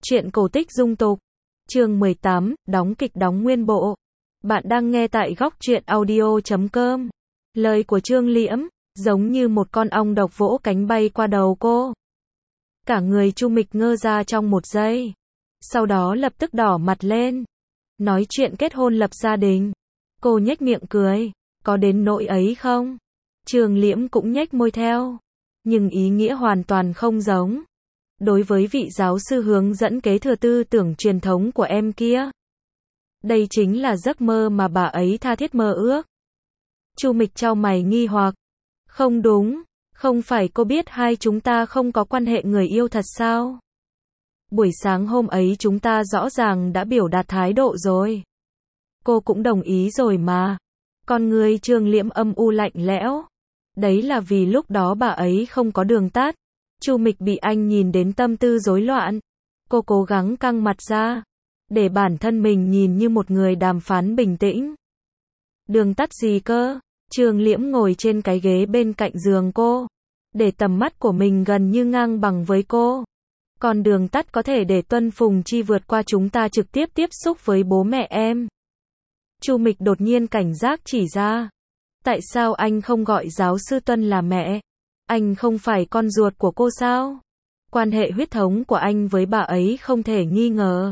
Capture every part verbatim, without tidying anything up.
Truyện cổ tích dung tục. Chương mười tám, đóng kịch đóng nguyên bộ. Bạn đang nghe tại góc truyện audio chấm com. Lời của Trương Liễm, giống như một con ong độc vỗ cánh bay qua đầu cô. Cả người Chu Mịch ngơ ra trong một giây. Sau đó lập tức đỏ mặt lên. Nói chuyện kết hôn lập gia đình. Cô nhếch miệng cười. Có đến nỗi ấy không? Trương Liễm cũng nhếch môi theo. Nhưng ý nghĩa hoàn toàn không giống. Đối với vị giáo sư hướng dẫn kế thừa tư tưởng truyền thống của em kia. Đây chính là giấc mơ mà bà ấy tha thiết mơ ước. Chu Mịch chau mày nghi hoặc. Không đúng, không phải cô biết hai chúng ta không có quan hệ người yêu thật sao? Buổi sáng hôm ấy chúng ta rõ ràng đã biểu đạt thái độ rồi. Cô cũng đồng ý rồi mà. Con người Trương Liễm âm u lạnh lẽo. Đấy là vì lúc đó bà ấy không có đường tắt. Chu Mịch bị anh nhìn đến tâm tư rối loạn. Cô cố gắng căng mặt ra, để bản thân mình nhìn như một người đàm phán bình tĩnh. Đường tắt gì cơ? Trương Liễm ngồi trên cái ghế bên cạnh giường cô, để tầm mắt của mình gần như ngang bằng với cô. Còn đường tắt có thể để Tuân Phùng Chi vượt qua chúng ta trực tiếp tiếp xúc với bố mẹ em. Chu Mịch đột nhiên cảnh giác chỉ ra. Tại sao anh không gọi giáo sư Tuân là mẹ? Anh không phải con ruột của cô sao? Quan hệ huyết thống của anh với bà ấy không thể nghi ngờ.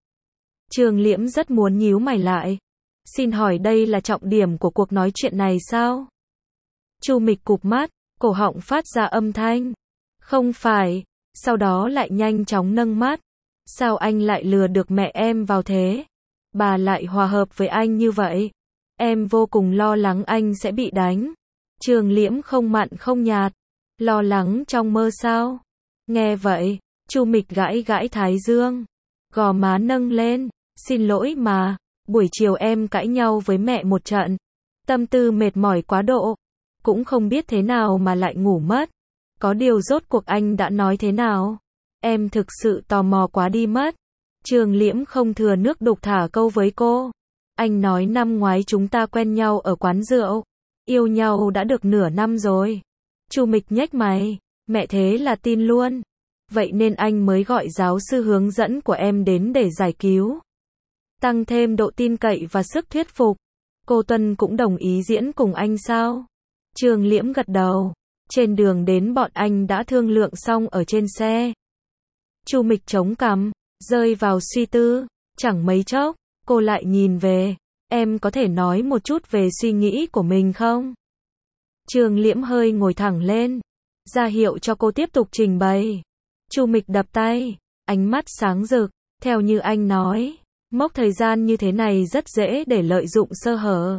Trương Liễm rất muốn nhíu mày lại. Xin hỏi đây là trọng điểm của cuộc nói chuyện này sao? Chu Mịch cụp mắt, cổ họng phát ra âm thanh. Không phải, sau đó lại nhanh chóng nâng mắt. Sao anh lại lừa được mẹ em vào thế? Bà lại hòa hợp với anh như vậy. Em vô cùng lo lắng anh sẽ bị đánh. Trương Liễm không mặn không nhạt. Lo lắng trong mơ sao? Nghe vậy, Chu Mịch gãi gãi thái dương. Gò má nâng lên. Xin lỗi mà, buổi chiều em cãi nhau với mẹ một trận. Tâm tư mệt mỏi quá độ. Cũng không biết thế nào mà lại ngủ mất. Có điều rốt cuộc anh đã nói thế nào? Em thực sự tò mò quá đi mất. Trương Liễm không thừa nước đục thả câu với cô. Anh nói năm ngoái chúng ta quen nhau ở quán rượu. Yêu nhau đã được nửa năm rồi. Chu Mịch nhếch mày. Mẹ thế là tin luôn. Vậy nên anh mới gọi giáo sư hướng dẫn của em đến để giải cứu. Tăng thêm độ tin cậy và sức thuyết phục. Cô Tuân cũng đồng ý diễn cùng anh sao? Trương Liễm gật đầu. Trên đường đến bọn anh đã thương lượng xong ở trên xe. Chu Mịch chống cằm, rơi vào suy tư. Chẳng mấy chốc, cô lại nhìn về. Em có thể nói một chút về suy nghĩ của mình không? Trương Liễm hơi ngồi thẳng lên, ra hiệu cho cô tiếp tục trình bày. Chu Mịch đập tay, ánh mắt sáng rực. Theo như anh nói, mốc thời gian như thế này rất dễ để lợi dụng sơ hở.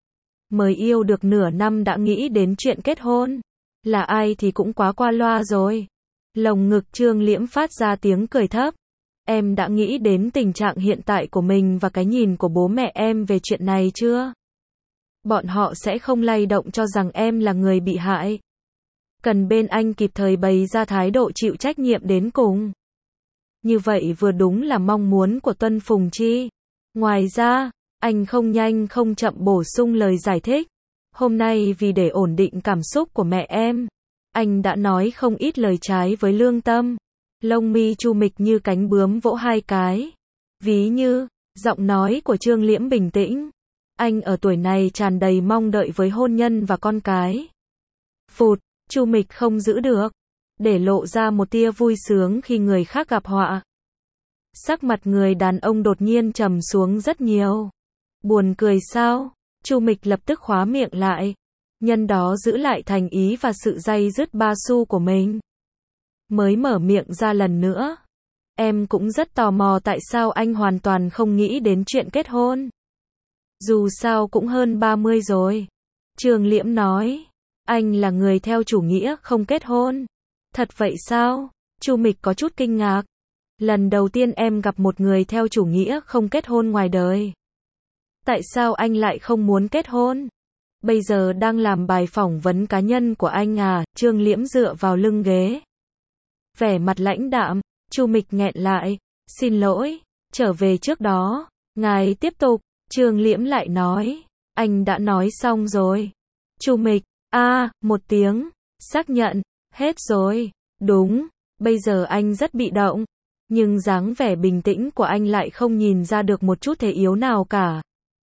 Mới yêu được nửa năm đã nghĩ đến chuyện kết hôn. Là ai thì cũng quá qua loa rồi. Lồng ngực Trương Liễm phát ra tiếng cười thấp. Em đã nghĩ đến tình trạng hiện tại của mình và cái nhìn của bố mẹ em về chuyện này chưa? Bọn họ sẽ không lay động cho rằng em là người bị hại. Cần bên anh kịp thời bày ra thái độ chịu trách nhiệm đến cùng. Như vậy vừa đúng là mong muốn của Tuân Phùng Chi. Ngoài ra, anh không nhanh không chậm bổ sung lời giải thích. Hôm nay vì để ổn định cảm xúc của mẹ em, anh đã nói không ít lời trái với lương tâm. Lông mi Chu Mịch như cánh bướm vỗ hai cái. Ví như, giọng nói của Trương Liễm bình tĩnh. Anh ở tuổi này tràn đầy mong đợi với hôn nhân và con cái. Phụt, Chu Mịch không giữ được, để lộ ra một tia vui sướng khi người khác gặp họa. Sắc mặt người đàn ông đột nhiên trầm xuống rất nhiều. Buồn cười sao? Chu Mịch lập tức khóa miệng lại. Nhân đó giữ lại thành ý và sự day dứt ba xu của mình. Mới mở miệng ra lần nữa. Em cũng rất tò mò tại sao anh hoàn toàn không nghĩ đến chuyện kết hôn. Dù sao cũng hơn ba mươi rồi. Trương Liễm nói. Anh là người theo chủ nghĩa không kết hôn. Thật vậy sao? Chu Mịch có chút kinh ngạc. Lần đầu tiên em gặp một người theo chủ nghĩa không kết hôn ngoài đời. Tại sao anh lại không muốn kết hôn? Bây giờ đang làm bài phỏng vấn cá nhân của anh à? Trương Liễm dựa vào lưng ghế. Vẻ mặt lãnh đạm. Chu Mịch nghẹn lại. Xin lỗi, trở về trước đó. Ngài tiếp tục. Trương Liễm lại nói. Anh đã nói xong rồi. Chu Mịch, a à, một tiếng. Xác nhận, hết rồi. Đúng, bây giờ anh rất bị động. Nhưng dáng vẻ bình tĩnh của anh lại không nhìn ra được một chút thế yếu nào cả.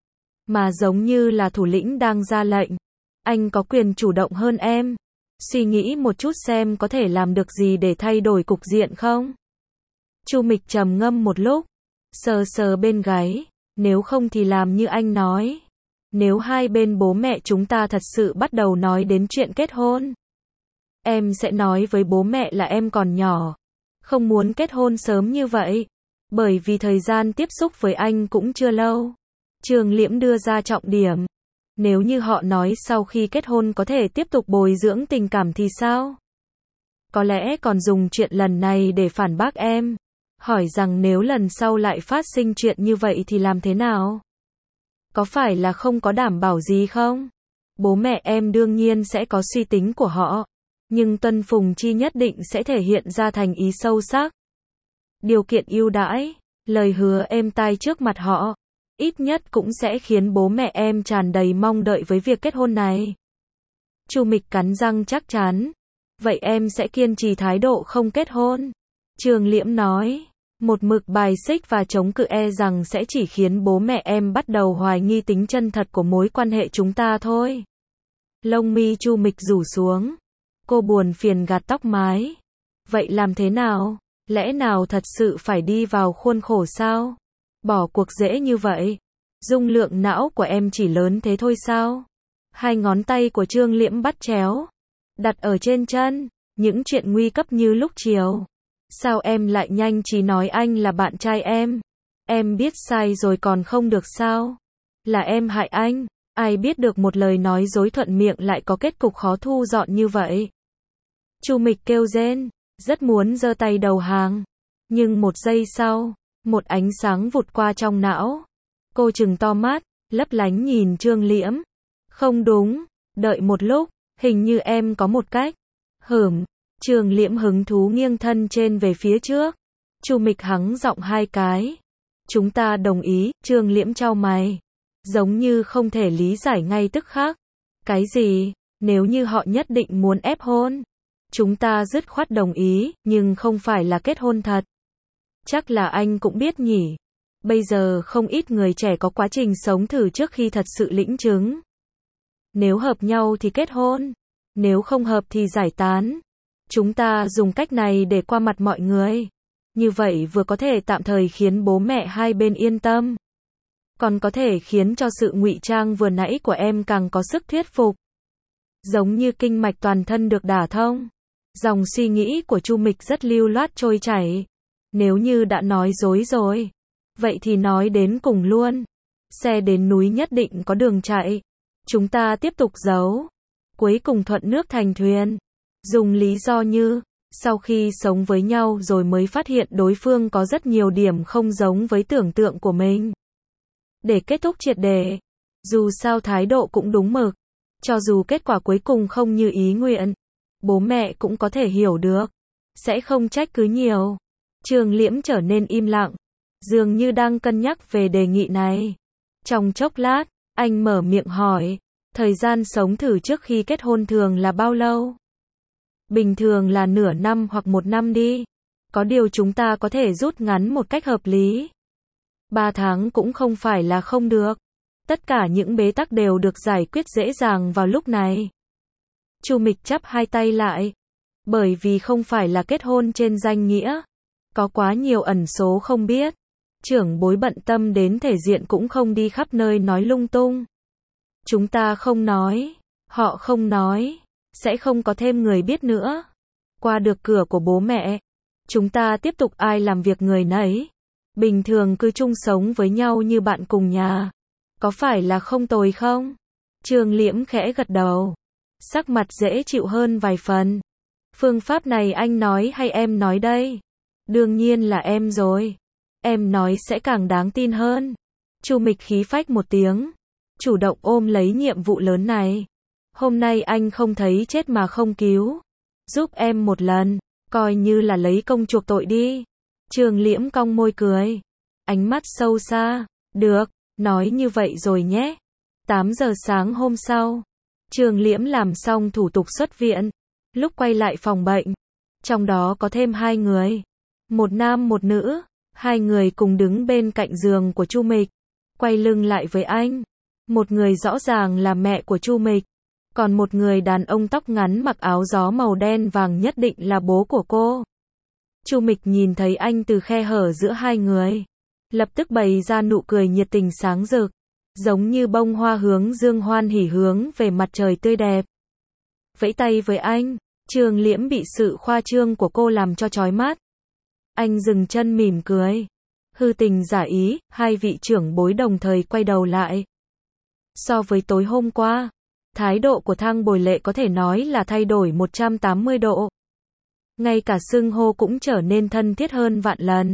Mà giống như là thủ lĩnh đang ra lệnh. Anh có quyền chủ động hơn em. Suy nghĩ một chút xem có thể làm được gì để thay đổi cục diện không? Chu Mịch trầm ngâm một lúc, sờ sờ bên gáy, nếu không thì làm như anh nói. Nếu hai bên bố mẹ chúng ta thật sự bắt đầu nói đến chuyện kết hôn, em sẽ nói với bố mẹ là em còn nhỏ, không muốn kết hôn sớm như vậy, bởi vì thời gian tiếp xúc với anh cũng chưa lâu. Trường Liễm đưa ra trọng điểm. Nếu như họ nói sau khi kết hôn có thể tiếp tục bồi dưỡng tình cảm thì sao? Có lẽ còn dùng chuyện lần này để phản bác em. Hỏi rằng nếu lần sau lại phát sinh chuyện như vậy thì làm thế nào? Có phải là không có đảm bảo gì không? Bố mẹ em đương nhiên sẽ có suy tính của họ. Nhưng Tuân Phùng Chi nhất định sẽ thể hiện ra thành ý sâu sắc. Điều kiện ưu đãi, lời hứa êm tai trước mặt họ, ít nhất cũng sẽ khiến bố mẹ em tràn đầy mong đợi với việc kết hôn này. Chu Mịch cắn răng chắc chắn. Vậy em sẽ kiên trì thái độ không kết hôn. Trường Liễm nói. Một mực bài xích và chống cự e rằng sẽ chỉ khiến bố mẹ em bắt đầu hoài nghi tính chân thật của mối quan hệ chúng ta thôi. Lông mi Chu Mịch rủ xuống. Cô buồn phiền gạt tóc mái. Vậy làm thế nào? Lẽ nào thật sự phải đi vào khuôn khổ sao? Bỏ cuộc dễ như vậy? Dung lượng não của em chỉ lớn thế thôi sao? Hai ngón tay của Trương Liễm bắt chéo, đặt ở trên chân. Những chuyện nguy cấp như lúc chiều. Sao em lại nhanh trí nói anh là bạn trai em? Em biết sai rồi còn không được sao? Là em hại anh. Ai biết được một lời nói dối thuận miệng lại có kết cục khó thu dọn như vậy. Chu Mịch kêu rên, rất muốn giơ tay đầu hàng. Nhưng một giây sau, một ánh sáng vụt qua trong não. Cô trừng to mắt, lấp lánh nhìn Trương Liễm. Không đúng, đợi một lúc, hình như em có một cách. Hửm, Trương Liễm hứng thú nghiêng thân trên về phía trước. Chu Mịch hắng giọng hai cái. Chúng ta đồng ý. Trương Liễm chau mày, giống như không thể lý giải ngay tức khắc. Cái gì? Nếu như họ nhất định muốn ép hôn, chúng ta dứt khoát đồng ý, nhưng không phải là kết hôn thật. Chắc là anh cũng biết nhỉ. Bây giờ không ít người trẻ có quá trình sống thử trước khi thật sự lĩnh chứng. Nếu hợp nhau thì kết hôn, nếu không hợp thì giải tán. Chúng ta dùng cách này để qua mặt mọi người. Như vậy vừa có thể tạm thời khiến bố mẹ hai bên yên tâm, còn có thể khiến cho sự ngụy trang vừa nãy của em càng có sức thuyết phục. Giống như kinh mạch toàn thân được đả thông. Dòng suy nghĩ của Chu Mịch rất lưu loát trôi chảy. Nếu như đã nói dối rồi, vậy thì nói đến cùng luôn. Xe đến núi nhất định có đường chạy. Chúng ta tiếp tục giấu. Cuối cùng thuận nước thành thuyền. Dùng lý do như, sau khi sống với nhau rồi mới phát hiện đối phương có rất nhiều điểm không giống với tưởng tượng của mình. Để kết thúc triệt để. Dù sao thái độ cũng đúng mực. Cho dù kết quả cuối cùng không như ý nguyện, bố mẹ cũng có thể hiểu được. Sẽ không trách cứ nhiều. Trương Liễm trở nên im lặng, dường như đang cân nhắc về đề nghị này. Trong chốc lát, anh mở miệng hỏi, thời gian sống thử trước khi kết hôn thường là bao lâu? Bình thường là nửa năm hoặc một năm đi. Có điều chúng ta có thể rút ngắn một cách hợp lý. Ba tháng cũng không phải là không được. Tất cả những bế tắc đều được giải quyết dễ dàng vào lúc này. Chu Mịch chắp hai tay lại. Bởi vì không phải là kết hôn trên danh nghĩa. Có quá nhiều ẩn số không biết. Trưởng bối bận tâm đến thể diện cũng không đi khắp nơi nói lung tung. Chúng ta không nói. Họ không nói. Sẽ không có thêm người biết nữa. Qua được cửa của bố mẹ. Chúng ta tiếp tục ai làm việc người nấy. Bình thường cứ chung sống với nhau như bạn cùng nhà. Có phải là không tồi không? Trương Liễm khẽ gật đầu. Sắc mặt dễ chịu hơn vài phần. Phương pháp này anh nói hay em nói đây? Đương nhiên là em rồi. Em nói sẽ càng đáng tin hơn. Chu Mịch khí phách một tiếng. Chủ động ôm lấy nhiệm vụ lớn này. Hôm nay anh không thấy chết mà không cứu. Giúp em một lần. Coi như là lấy công chuộc tội đi. Trương Liễm cong môi cười. Ánh mắt sâu xa. Được, nói như vậy rồi nhé. tám giờ sáng hôm sau. Trương Liễm làm xong thủ tục xuất viện. Lúc quay lại phòng bệnh. Trong đó có thêm hai người. Một nam một nữ, hai người cùng đứng bên cạnh giường của Chu Mịch, quay lưng lại với anh. Một người rõ ràng là mẹ của Chu Mịch, còn một người đàn ông tóc ngắn mặc áo gió màu đen vàng nhất định là bố của cô. Chu Mịch nhìn thấy anh từ khe hở giữa hai người, lập tức bày ra nụ cười nhiệt tình sáng rực, giống như bông hoa hướng dương hoan hỉ hướng về mặt trời tươi đẹp. Vẫy tay với anh, Trường Liễm bị sự khoa trương của cô làm cho chói mắt. Anh dừng chân mỉm cười, hư tình giả ý, hai vị trưởng bối đồng thời quay đầu lại. So với tối hôm qua, thái độ của Thang Bồi Lệ có thể nói là thay đổi một trăm tám mươi độ. Ngay cả xưng hô cũng trở nên thân thiết hơn vạn lần.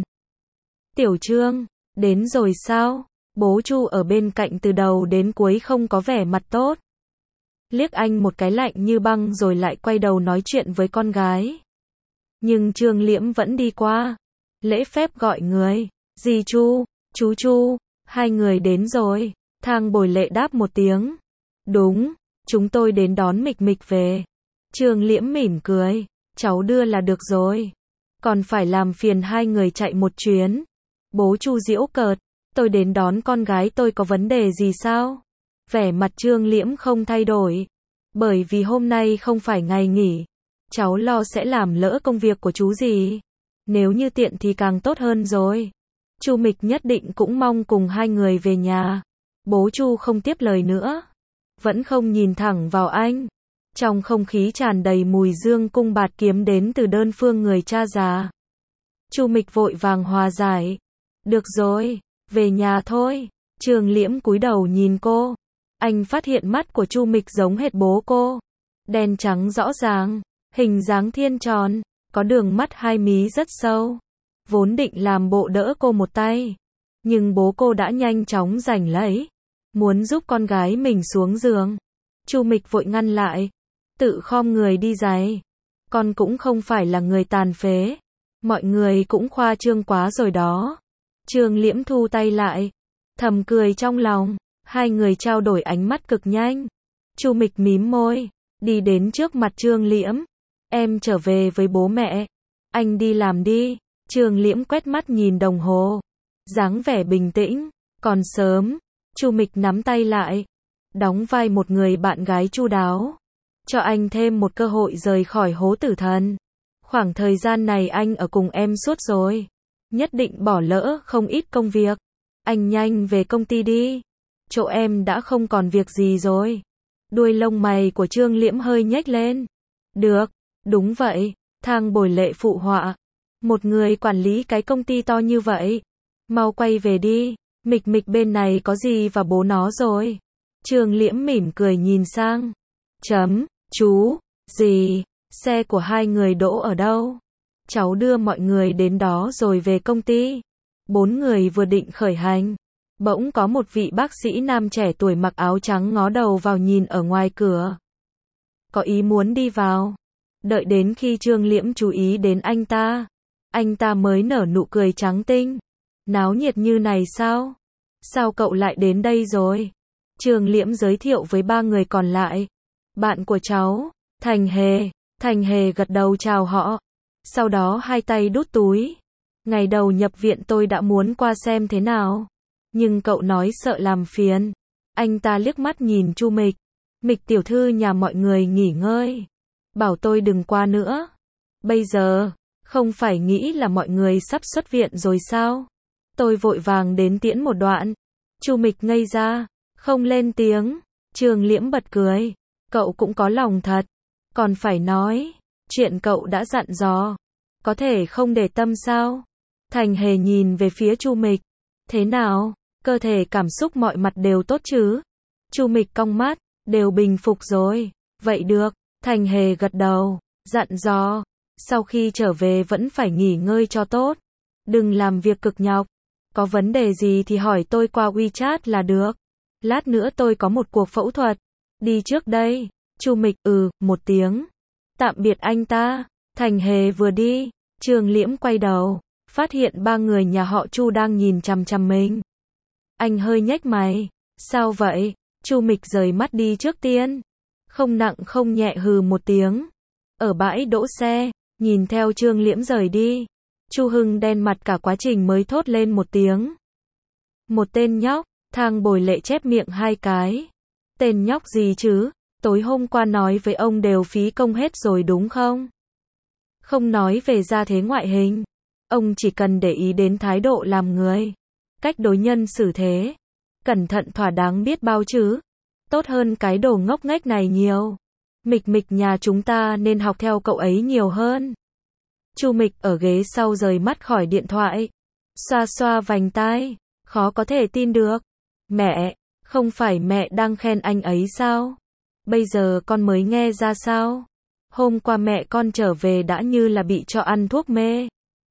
Tiểu Trương, đến rồi sao? Bố Chu ở bên cạnh từ đầu đến cuối không có vẻ mặt tốt. Liếc anh một cái lạnh như băng rồi lại quay đầu nói chuyện với con gái. Nhưng Trương Liễm vẫn đi qua, lễ phép gọi người, dì Chu, chú Chu, hai người đến rồi. Thang Bồi Lệ đáp một tiếng. Đúng, chúng tôi đến đón Mịch Mịch về. Trương Liễm mỉm cười, cháu đưa là được rồi. Còn phải làm phiền hai người chạy một chuyến. Bố Chu giễu cợt, tôi đến đón con gái tôi có vấn đề gì sao? Vẻ mặt Trương Liễm không thay đổi. Bởi vì hôm nay không phải ngày nghỉ. Cháu lo sẽ làm lỡ công việc của chú gì. Nếu như tiện thì càng tốt hơn rồi. Chu Mịch nhất định cũng mong cùng hai người về nhà. Bố Chu không tiếp lời nữa, vẫn không nhìn thẳng vào anh. Trong không khí tràn đầy mùi dương cung bạt kiếm đến từ đơn phương người cha già. Chu Mịch vội vàng hòa giải. Được rồi, về nhà thôi. Trường Liễm cúi đầu nhìn cô. Anh phát hiện mắt của Chu Mịch giống hệt bố cô. Đen trắng rõ ràng, hình dáng thiên tròn, có đường mắt hai mí rất sâu. Vốn định làm bộ đỡ cô một tay, nhưng bố cô đã nhanh chóng giành lấy, muốn giúp con gái mình xuống giường. Chu Mịch vội ngăn lại, tự khom người đi giày. Con cũng không phải là người tàn phế. Mọi người cũng khoa trương quá rồi đó. Trường Liễm thu tay lại, thầm cười trong lòng. Hai người trao đổi ánh mắt cực nhanh. Chu Mịch mím môi, đi đến trước mặt Trương Liễm. Em trở về với bố mẹ. Anh đi làm đi. Trương Liễm quét mắt nhìn đồng hồ, dáng vẻ bình tĩnh. Còn sớm. Chu Mịch nắm tay lại, đóng vai một người bạn gái chu đáo, cho anh thêm một cơ hội rời khỏi hố tử thần. Khoảng thời gian này anh ở cùng em suốt rồi, nhất định bỏ lỡ không ít công việc. Anh nhanh về công ty đi, chỗ em đã không còn việc gì rồi. Đuôi lông mày của Trương Liễm hơi nhếch lên. Được, đúng vậy. Thang Bồi Lệ phụ họa. Một người quản lý cái công ty to như vậy, mau quay về đi. Mịch Mịch bên này có gì và bố nó rồi. Trương Liễm mỉm cười nhìn sang. Chấm, chú, gì, xe của hai người đỗ ở đâu? Cháu đưa mọi người đến đó rồi về công ty. Bốn người vừa định khởi hành, bỗng có một vị bác sĩ nam trẻ tuổi mặc áo trắng ngó đầu vào nhìn ở ngoài cửa. Có ý muốn đi vào. Đợi đến khi Trương Liễm chú ý đến anh ta, anh ta mới nở nụ cười trắng tinh. Náo nhiệt như này sao? Sao cậu lại đến đây rồi? Trương Liễm giới thiệu với ba người còn lại. Bạn của cháu, Thành Hề. Thành Hề gật đầu chào họ. Sau đó hai tay đút túi. Ngày đầu nhập viện tôi đã muốn qua xem thế nào, nhưng cậu nói sợ làm phiền. Anh ta liếc mắt nhìn Chu Mịch. Mịch tiểu thư nhà mọi người nghỉ ngơi, bảo tôi đừng qua nữa. Bây giờ, không phải nghĩ là mọi người sắp xuất viện rồi sao? Tôi vội vàng đến tiễn một đoạn. Chu Mịch ngây ra, không lên tiếng. Trương Liễm bật cười. Cậu cũng có lòng thật. Còn phải nói, chuyện cậu đã dặn dò, có thể không để tâm sao? Thành Hề nhìn về phía Chu Mịch. Thế nào? Cơ thể cảm xúc mọi mặt đều tốt chứ? Chu Mịch cong mắt, đều bình phục rồi. Vậy được. Thành Hề gật đầu, dặn dò. Sau khi trở về vẫn phải nghỉ ngơi cho tốt. Đừng làm việc cực nhọc. Có vấn đề gì thì hỏi tôi qua WeChat là được. Lát nữa tôi có một cuộc phẫu thuật. Đi trước đây. Chu Mịch ừ, một tiếng. Tạm biệt anh ta. Thành Hề vừa đi, Trương Liễm quay đầu, phát hiện ba người nhà họ Chu đang nhìn chằm chằm mình. Anh hơi nhếch mày. Sao vậy? Chu Mịch rời mắt đi trước tiên. Không nặng không nhẹ hừ một tiếng. Ở bãi đỗ xe, nhìn theo Trương Liễm rời đi. Chu Hưng đen mặt cả quá trình mới thốt lên một tiếng. Một tên nhóc, Thang Bồi Lệ chép miệng hai cái. Tên nhóc gì chứ, tối hôm qua nói với ông đều phí công hết rồi đúng không? Không nói về gia thế ngoại hình, ông chỉ cần để ý đến thái độ làm người, cách đối nhân xử thế, cẩn thận thỏa đáng biết bao chứ. Tốt hơn cái đồ ngốc nghếch này nhiều. Mịch Mịch nhà chúng ta nên học theo cậu ấy nhiều hơn. Chu Mịch ở ghế sau rời mắt khỏi điện thoại, xoa xoa vành tai, khó có thể tin được. Mẹ, không phải mẹ đang khen anh ấy sao? Bây giờ con mới nghe ra sao? Hôm qua mẹ con trở về đã như là bị cho ăn thuốc mê.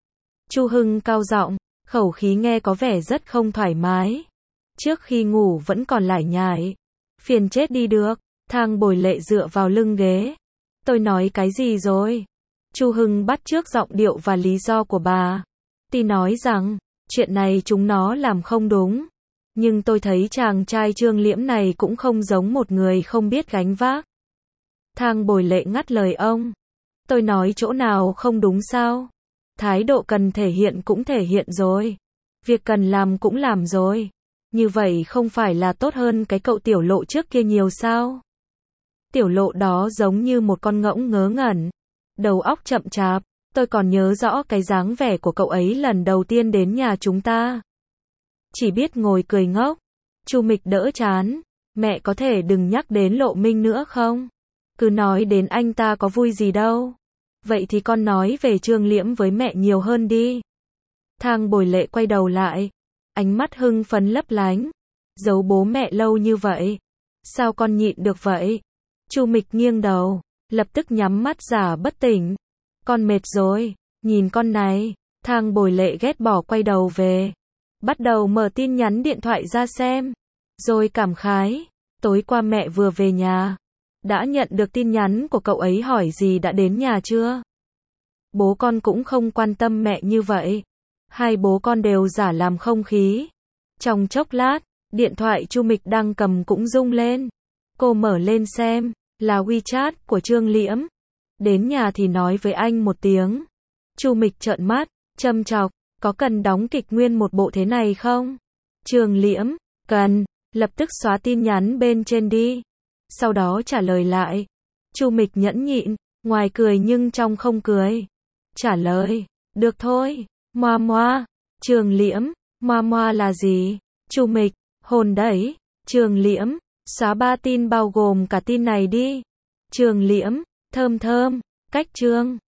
Chu Hưng cao giọng, khẩu khí nghe có vẻ rất không thoải mái. Trước khi ngủ vẫn còn lải nhải. Phiền chết đi được. Thang Bồi Lệ dựa vào lưng ghế. Tôi nói cái gì rồi? Chu Hưng bắt chước giọng điệu và lý do của bà. Ti nói rằng, chuyện này chúng nó làm không đúng. Nhưng tôi thấy chàng trai Trương Liễm này cũng không giống một người không biết gánh vác. Thang Bồi Lệ ngắt lời ông. Tôi nói chỗ nào không đúng sao? Thái độ cần thể hiện cũng thể hiện rồi. Việc cần làm cũng làm rồi. Như vậy không phải là tốt hơn cái cậu Tiểu Lộ trước kia nhiều sao? Tiểu Lộ đó giống như một con ngỗng ngớ ngẩn. Đầu óc chậm chạp. Tôi còn nhớ rõ cái dáng vẻ của cậu ấy lần đầu tiên đến nhà chúng ta. Chỉ biết ngồi cười ngốc. Chu Mịch đỡ chán. Mẹ có thể đừng nhắc đến Lộ Minh nữa không? Cứ nói đến anh ta có vui gì đâu. Vậy thì con nói về Trương Liễm với mẹ nhiều hơn đi. Thang Bồi Lệ quay đầu lại. Ánh mắt hưng phấn lấp lánh. Giấu bố mẹ lâu như vậy. Sao con nhịn được vậy? Chu Mịch nghiêng đầu. Lập tức nhắm mắt giả bất tỉnh. Con mệt rồi. Nhìn con này. Thang Bồi Lệ ghét bỏ quay đầu về. Bắt đầu mở tin nhắn điện thoại ra xem. Rồi cảm khái. Tối qua mẹ vừa về nhà. Đã nhận được tin nhắn của cậu ấy hỏi gì đã đến nhà chưa? Bố con cũng không quan tâm mẹ như vậy. Hai bố con đều giả làm không khí. Trong chốc lát, điện thoại Chu Mịch đang cầm cũng rung lên. Cô mở lên xem, là WeChat của Trương Liễm. Đến nhà thì nói với anh một tiếng. Chu Mịch trợn mắt, châm chọc, có cần đóng kịch nguyên một bộ thế này không? Trương Liễm, cần, lập tức xóa tin nhắn bên trên đi. Sau đó trả lời lại. Chu Mịch nhẫn nhịn, ngoài cười nhưng trong không cười. Trả lời, được thôi, moa moa. Trương Liễm, moa moa là gì? Chu Mịch, hồn đấy. Trương Liễm, xóa ba tin bao gồm cả tin này đi. Trương Liễm, thơm thơm, cách Trương.